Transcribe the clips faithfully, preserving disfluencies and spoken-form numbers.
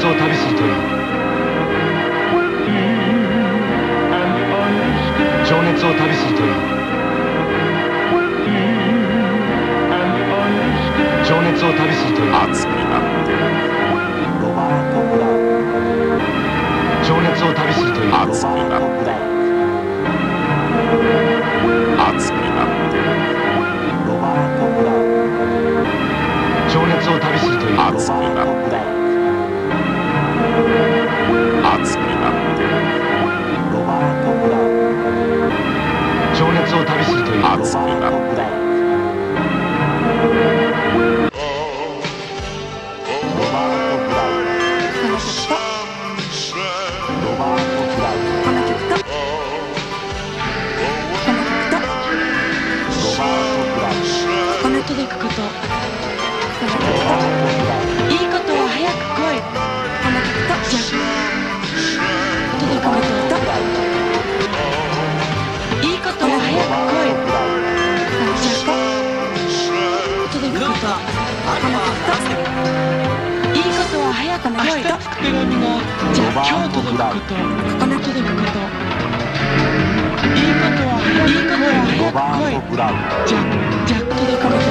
を旅するといい。情熱を旅するといい。情熱を旅するといい。 熱くなってロバート・ブラウン。 情熱を旅するといい。 熱くなって熱くなってロバート・ブラウン。 情熱を旅するといい。 熱くなって熱くなってロバート・ブラウン。 情熱を旅するといい。 熱くなって届くこと、いいことは早く来い。じゃ届くこと、いいことは早く来い。じゃ届くこと、いいことは早く来い。明日着く手紙がじゃ今日届くこと、届くこと、いいことは早く来い。じゃじゃ届くこと、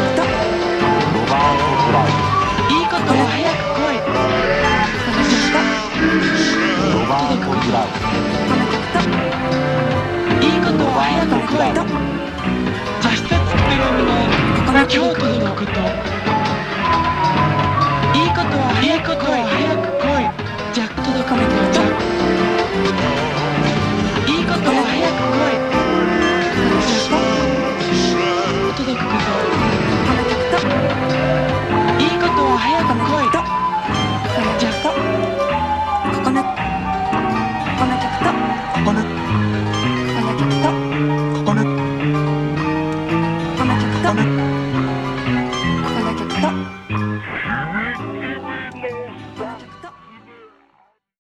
いいことは早く来い。 ロバート・ブラウン。 いいことは早く来い。明日着く手紙が今日届くこと。いいことは早く来い。早く来い。じゃ届くこと。じゃいいことは早く来い。じゃ届くこと。いいことは早く来い。じゃここね。